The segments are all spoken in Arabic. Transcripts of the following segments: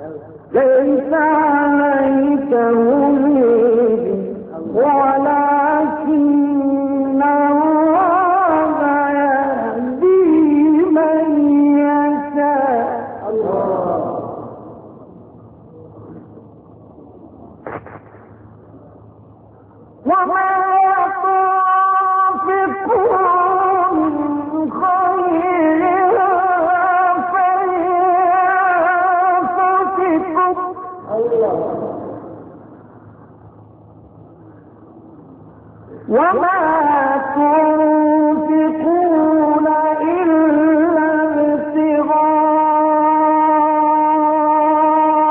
ليس عليك هديهم ولكن الله يهدي من يشاء. وما تنفقوا من خير فلأنفسكم وما تنفقون إلا ابتغاء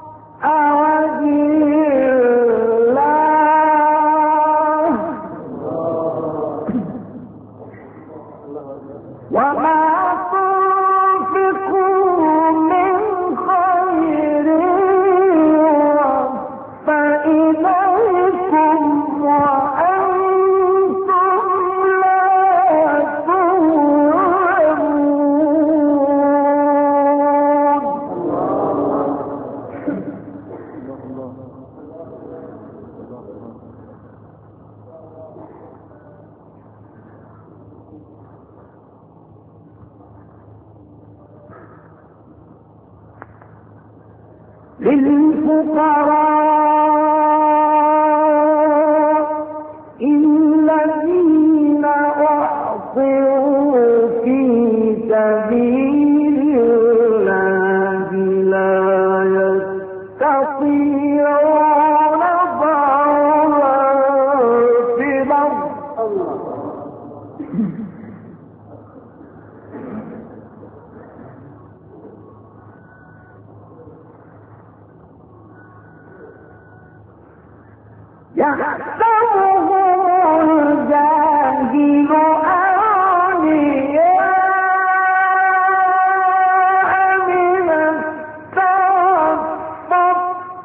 وجه الله وما تنفقوا من خير فإليكم وأنتم لا للفقراء الذين أحصروا في سبيل الله لا يستطيعون ضربا في الأرض يحسبهم الجاهل أغنياء من التعفف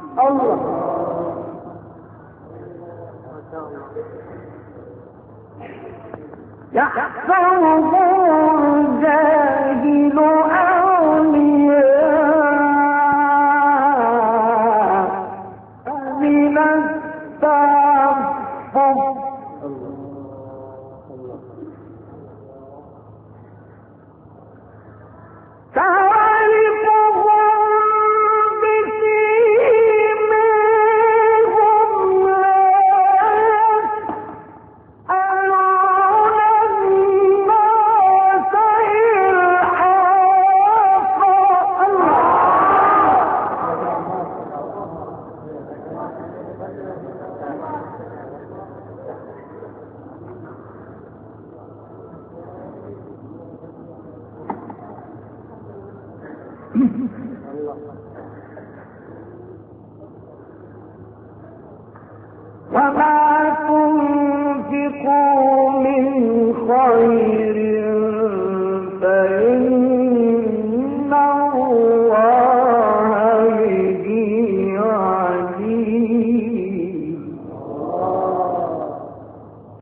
يحسبهم الجاهل أغنياء من وما